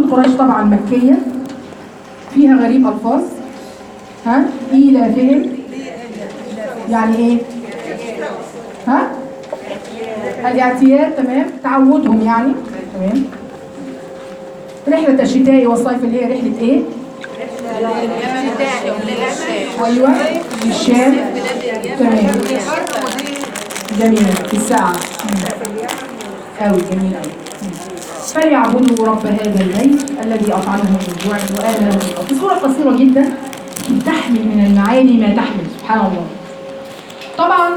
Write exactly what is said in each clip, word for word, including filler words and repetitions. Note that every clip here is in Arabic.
سورة قريش طبعا مكية، فيها غريب ألفاظ. ها إيلافهم يعني إيه؟ ها الاعتياد، تمام، تعودهم يعني، تمام. رحلة الشتاء والصيف اللي هي رحلة إيه؟ أيوة للشام، تمام، جميل، في الساعة أوي، جميل أوي. فليعبدوا رب هذا البيت الذي أطعمهم من جوع وآمنهم من خوف. سورة قصيرة جدا تحمل من المعاني ما تحمل، سبحان الله. طبعا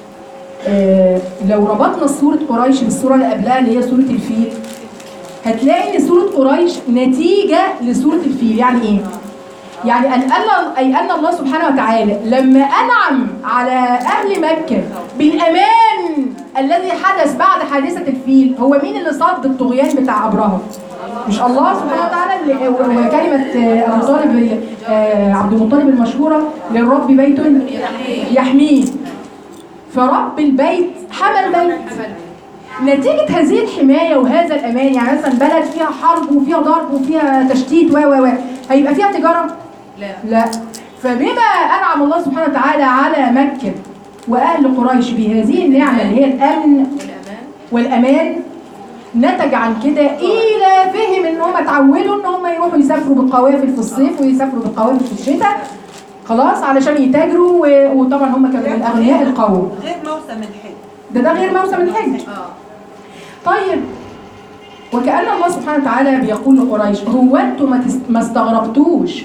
آه لو ربطنا سورة قريش بالسورة اللي قبلها اللي هي سورة الفيل، هتلاقي ان سورة قريش نتيجة لسورة الفيل. يعني ايه؟ يعني أن الله، أي أن الله سبحانه وتعالى لما أنعم على أهل مكة بالأمان الذي حدث بعد حادثة الفيل، هو مين اللي صد الطغيان بتاع أبرهة؟ مش الله سبحانه وتعالى؟ اللي وكلمة أبو طالب عبد المطلب المشهورة للرب بيت يحميه، فرب البيت حمى البيت. نتيجة هذه الحماية وهذا الأمان، يعني مثلا بلد فيها حرب وفيها ضرب وفيها تشتيت و و و هيبقى فيها تجارة؟ لا لا. فبما أنعم الله سبحانه وتعالى على مكة وأهل قريش بهذه النعمة اللي هي الأمن والأمان، نتج عن كده إيلافهم إن هم اتعودوا إن هم يروحوا يسافروا بالقوافل في الصيف ويسافروا بالقوافل في الشتاء، خلاص، علشان يتاجروا. وطبعا هم كانوا من أغنياء القوم. غير موسم الحج. ده ده غير موسم الحج. اه طيب، وكأن الله سبحانه وتعالى بيقول لقريش: هو انتم ما استغربتوش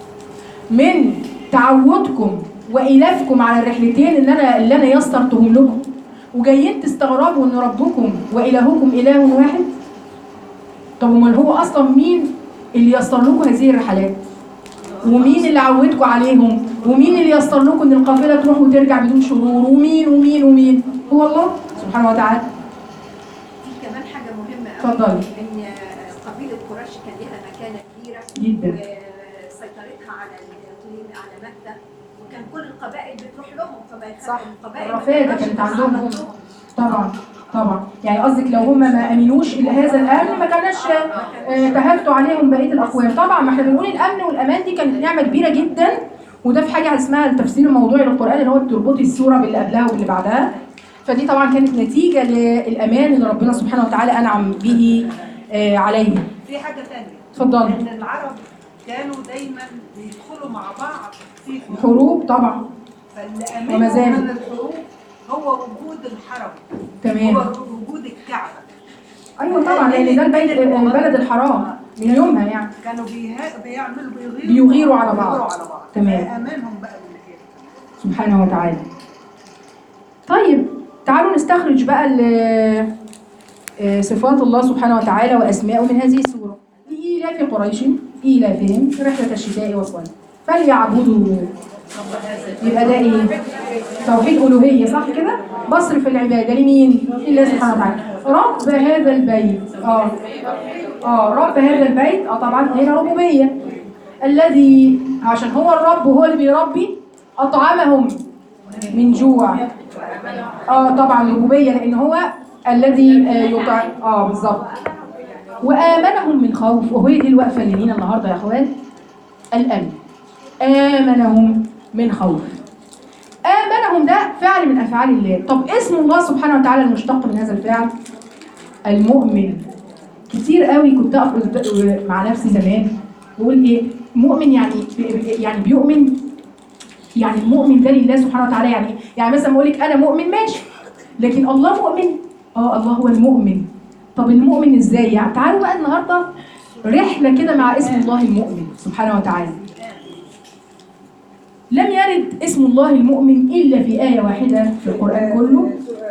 من تعودكم وإلافكم على الرحلتين اللي انا اللي انا يسرتهم لكم، وجايين تستغربوا ان ربكم وإلهكم إله واحد؟ طب امال هو اصلا مين اللي يسر لكم هذه الرحلات؟ ومين اللي عودكم عليهم؟ ومين اللي يسر لكم ان القافله تروح وترجع بدون شرور؟ ومين ومين ومين؟ هو الله سبحانه وتعالى. في كمان حاجه مهمه اتفضلي. ان قبيله قريش كان لها مكانه كبيره جدا، وسيطرتها على الاقليم، على مكه، وكان كل القبائل بتروح لهم، فبقت صح، القبائل الرفاده كانت عندهم. طبعا طبعا، يعني قصدك لو هم ما امنوش الى هذا الامن ما كانش تهفتوا عليهم بقيه الاقوام. طبعا ما احنا بنقول الامن والامان دي كانت نعمه كبيره جدا، وده في حاجه اسمها التفسير الموضوعي للقران، اللي هو تربطي السوره باللي قبلها وباللي بعدها. فدي طبعا كانت نتيجه للامان اللي ربنا سبحانه وتعالى انعم به عليه. في حاجه ثانيه، اتفضلي. ان العرب كانوا دايما بيدخلوا مع بعض في حروب طبعا، فاللي امنوا من الحروب هو وجود الحرم، تمام، هو وجود الكعبه. ايوه طبعا، لان ده البيت البلد الحرام من يومها، يعني كانوا بيعملوا بيغيروا بيغيروا على بعض. بيغيروا على بعض، تمام، امانهم بقى من كده سبحانه وتعالى. طيب تعالوا نستخرج بقى صفات الله سبحانه وتعالى واسماءه من هذه السوره. لإيلاف قريش إيلافهم رحلة الشتاء والصيف فليعبدوا. يبقى ده ايه؟ توحيد ألوهية، صح كده؟ بصرف العبادة لمين؟ لله سبحانه وتعالى. رب هذا البيت، اه اه رب هذا البيت، اه طبعا هنا ربوبية، الذي عشان هو الرب وهو اللي بيربي أطعمهم من جوع. اه طبعا ربوبية، لأن هو الذي آه يطعم، اه بالظبط، وآمنهم من خوف. وهي دي الوقفة اللي لينا النهارده يا اخوان، الأمن. آمنهم من خوف. آمنهم ده فعل من أفعال الله. طب اسم الله سبحانه وتعالى المشتق من هذا الفعل المؤمن. كتير قوي كنت أقف مع نفسي زمان بقول ايه مؤمن، يعني يعني بيؤمن، يعني المؤمن ده لله سبحانه وتعالى. يعني يعني مثلا بقول لك انا مؤمن ماشي، لكن الله مؤمن، اه الله هو المؤمن. طب المؤمن ازاي يعني؟ تعالوا بقى النهارده رحله كده مع اسم الله المؤمن سبحانه وتعالى. لم يرد اسم الله المؤمن الا في ايه واحده في القران كله.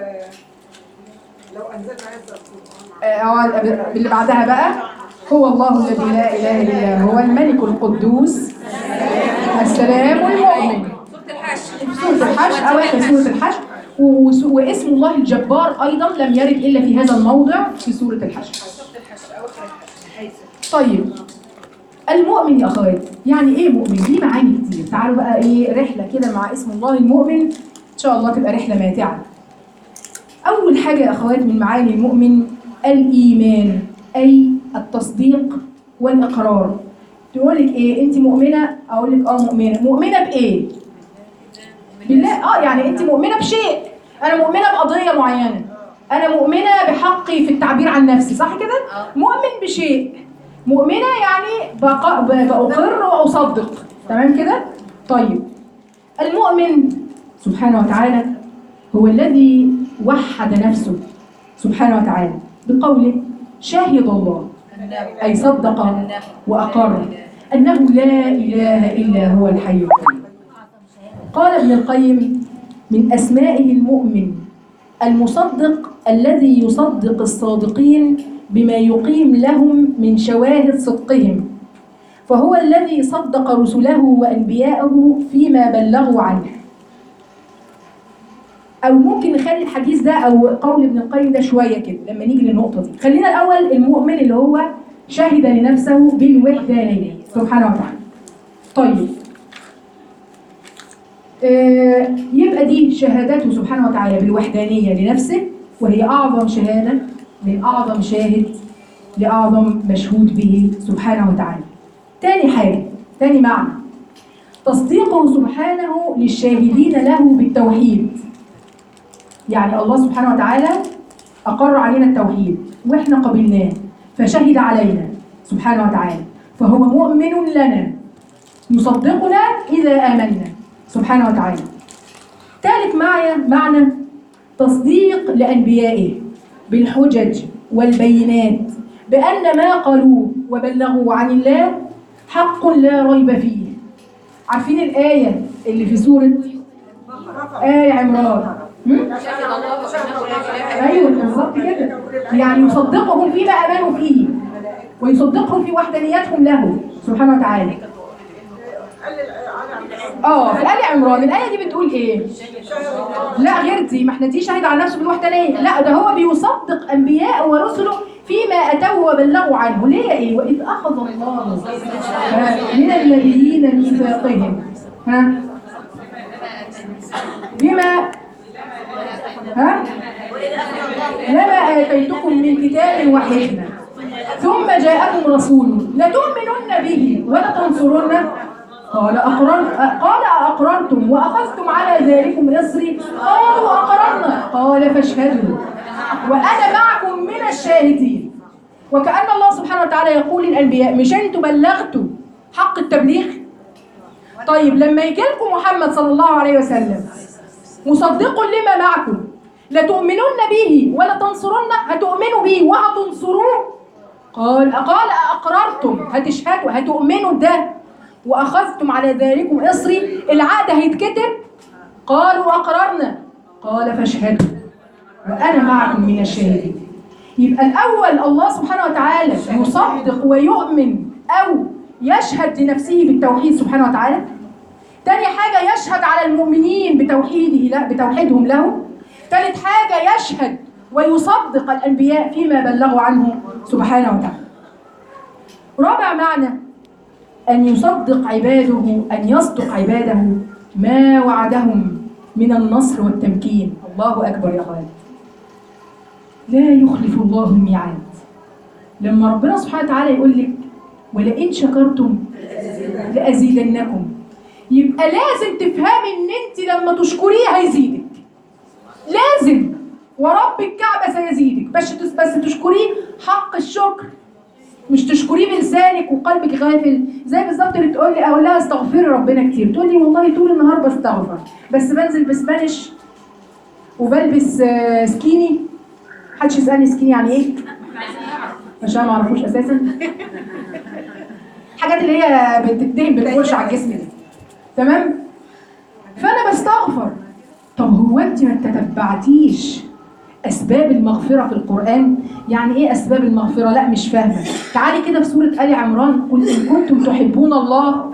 لو انزلنا هذا القران اللي بعدها بقى هو الله الذي لا اله الا هو الملك القدوس السلام المؤمن. سورة الحشر، أواخر سورة الحشر. واسم الله الجبار أيضا لم يرد إلا في هذا الموضع في سورة الحشر. طيب المؤمن يا أخوات، يعني إيه مؤمن؟ ليه معاني كتير. تعالوا بقى إيه رحلة كده مع اسم الله المؤمن، إن شاء الله تبقى رحلة ماتعة. أول حاجة يا أخوات من معاني المؤمن الإيمان، أي التصديق والإقرار. تقول لك إيه؟ أنت مؤمنة؟ أقول لك أه مؤمنة. مؤمنة بإيه؟ بالله. أه يعني أنت مؤمنة بشيء. أنا مؤمنة بقضية معينة. أنا مؤمنة بحقي في التعبير عن نفسي، صح كده؟ مؤمن بشيء. مؤمنة يعني بق... بأقر وأصدق، تمام كده؟ طيب المؤمن سبحانه وتعالى هو الذي وحد نفسه سبحانه وتعالى بقوله شاهد الله، أي صدق وأقر أنه لا إله إلا هو الحي القيوم. قال ابن القيم من أسمائه المؤمن المصدق الذي يصدق الصادقين بما يقيم لهم من شواهد صدقهم، فهو الذي صدق رسله وأنبياءه فيما بلغوا عنه. أو ممكن نخلي الحديث ده أو قول ابن القيم ده شوية كده لما نيجي للنقطة دي. خلينا الأول المؤمن اللي هو شهد لنفسه بالوحدانية سبحانه وتعالى. طيب آه يبقى دي شهادته سبحانه وتعالى بالوحدانية لنفسه، وهي أعظم شهادة من أعظم شاهد لأعظم مشهود به سبحانه وتعالى. تاني حاجة، تاني معنى، تصديقه سبحانه للشاهدين له بالتوحيد. يعني الله سبحانه وتعالى أقر علينا التوحيد وإحنا قبلناه فشهد علينا سبحانه وتعالى، فهو مؤمن لنا يصدقنا إذا آمنا سبحانه وتعالى. ثالث معنى معنى تصديق لأنبيائه بالحجج والبينات بأن ما قالوه وبلغوا عن الله حق لا ريب فيه. عارفين الآية اللي في سورة آل عمران؟ أيوة بالظبط كده. يعني يصدقهم فيما آمنوا فيه ويصدقهم في وحدانيتهم له سبحانه وتعالى. اه في آل عمران الآية دي بتقول إيه؟ لا غير دي، ما احنا دي شاهد على نفسه بالوحدانية، لا ده هو بيصدق أنبياء ورسله فيما أتوا وبلغوا عنه. ليه إيه؟ وإذ أخذ الله من النبيين ميثاقهم ها بما ها لما آتيتكم من كتاب وحكمة ثم جاءكم رسول لتؤمنن به ولتنصرنه قال أقررت قال أقررتم وأخذتم على ذلكم إصري قالوا أقررنا قال فاشهدوا وأنا معكم من الشاهدين. وكأن الله سبحانه وتعالى يقول للأنبياء مش أنتوا بلغتوا حق التبليغ؟ طيب لما يجي لكم محمد صلى الله عليه وسلم مصدق لما معكم لتؤمنون به ولتنصرنه، هتؤمنوا به وهتنصروه. قال قال أقررتم، هتشهدوا هتؤمنوا ده، وأخذتم على ذلكم إصري، العقد هيتكتب. قالوا أقررنا قال فاشهدوا وأنا معكم من الشاهدين. يبقى الأول الله سبحانه وتعالى يصدق ويؤمن أو يشهد لنفسه بالتوحيد سبحانه وتعالى. تاني حاجة يشهد على المؤمنين بتوحيده لا بتوحيدهم له. ثالث حاجة يشهد ويصدق الأنبياء فيما بلغوا عنه سبحانه وتعالى. رابع معنى أن يصدق عباده أن يصدق عباده ما وعدهم من النصر والتمكين. الله أكبر يا خالد. لا يخلف الله الميعاد. لما ربنا سبحانه وتعالى يقول لك ولئن شكرتم لأزيدنكم، يبقى لازم تفهمي ان انت لما تشكريه هيزيدك، لازم. ورب الكعبة سيزيدك، بس بس تشكريه حق الشكر، مش تشكريه بلسانك وقلبك غافل. زي بالظبط اللي تقول لي اقول لها استغفري ربنا كتير، تقول لي والله طول النهار بستغفر بس بنزل بسبانش وبلبس سكيني. محدش يسالني سكيني يعني ايه عشان ما اعرفوش اساسا. حاجات اللي هي بتدهن بتخش على الجسم دي، تمام؟ فانا بستغفر. طب هو انت ما تتبعتيش اسباب المغفره في القران؟ يعني ايه اسباب المغفره؟ لا مش فاهمه. تعالي كده في سوره ال عمران، قل ان كنتم تحبون الله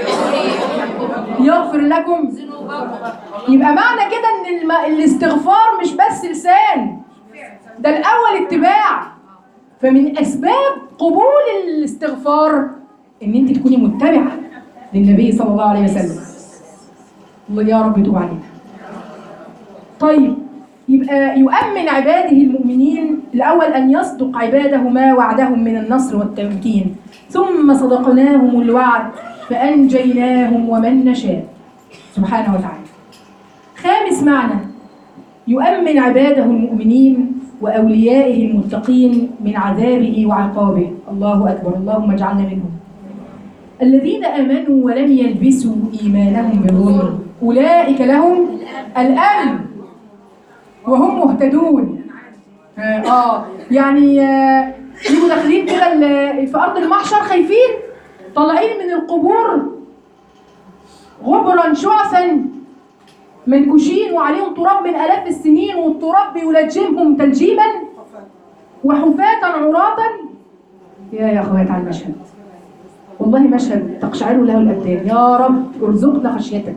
يغفر لكم ذنوبكم. يبقى معنى كده ان الم... الاستغفار مش بس لسان، ده الاول اتباع. فمن اسباب قبول الاستغفار ان انت تكوني متبعه للنبي صلى الله عليه وسلم. الله يا رب توب علينا. طيب يبقى يؤمن عباده المؤمنين الأول أن يصدق عباده ما وعدهم من النصر والتمكين. ثم صدقناهم الوعد فأنجيناهم ومن نشاء سبحانه وتعالى. خامس معنى: يؤمن عباده المؤمنين وأوليائه المتقين من عذابه وعقابه. الله أكبر، اللهم اجعلنا منهم. الذين آمنوا ولم يلبسوا إيمانهم بظلم أولئك لهم الأمن وهم مهتدون. آه, آه يعني آه يبقوا داخلين كده في أرض المحشر خايفين، طالعين من القبور غبرا شعثا منكوشين وعليهم تراب من آلاف السنين، والتراب بيلجمهم تلجيما وحفاة عراة. يا يا أخوات على المشهد، والله مشهد تقشعر له الأبدان. يا رب ارزقنا خشيتك.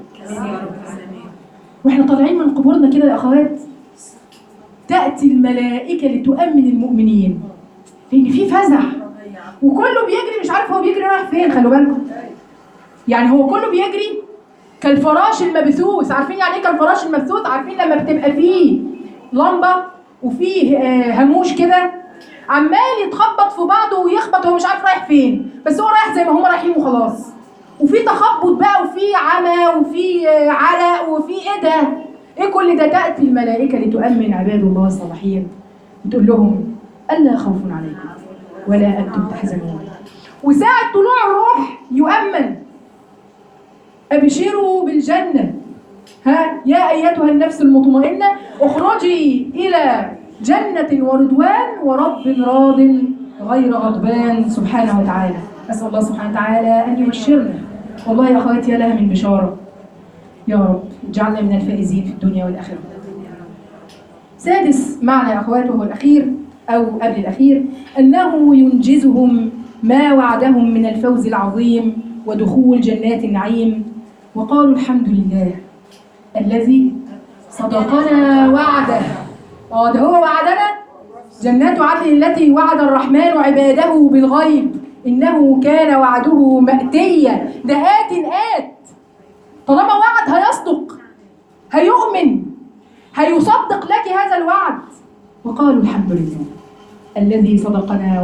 واحنا طالعين من قبورنا كده يا أخوات، تأتي الملائكة لتؤمن المؤمنين، لأن في فزع وكله بيجري مش عارف هو بيجري رايح فين. خلوا بالكم، يعني هو كله بيجري كالفراش المبثوث. عارفين يعني ايه كالفراش المبثوث؟ عارفين لما بتبقى فيه لمبه وفيه هاموش كده عمال يتخبط في بعضه ويخبط، هو مش عارف رايح فين، بس هو رايح زي ما هم رايحين وخلاص. وفي تخبط بقى وفي عمى وفي علق وفي ايه ده؟ ايه كل ده؟ تأتي الملائكه لتؤمن عباد الله الصالحين وتقول لهم ألا خوف عليكم ولا أنتم تحزنون. وساعة طلوع الروح يؤمن: أبشروا بالجنة، ها يا أيتها النفس المطمئنة اخرجي إلى جنة ورضوان ورب راض غير غضبان سبحانه وتعالى. أسأل الله سبحانه وتعالى أن يبشرنا. والله يا أخواتي يا لها من بشارة. يا رب اجعلنا من الفائزين في الدنيا والآخرة. سادس معنى يا أخوات وهو الأخير أو قبل الأخير: أنه ينجزهم ما وعدهم من الفوز العظيم ودخول جنات النعيم. وقالوا الحمد لله الذي صدقنا وعده. اه ده هو وعدنا جنات عدن التي وعد الرحمن عباده بالغيب إنه كان وعده مأتيا. ده آت آت، طالما وعد هيصدق، هيؤمن، هيصدق لك هذا الوعد. وقالوا الحمد لله الذي صدقنا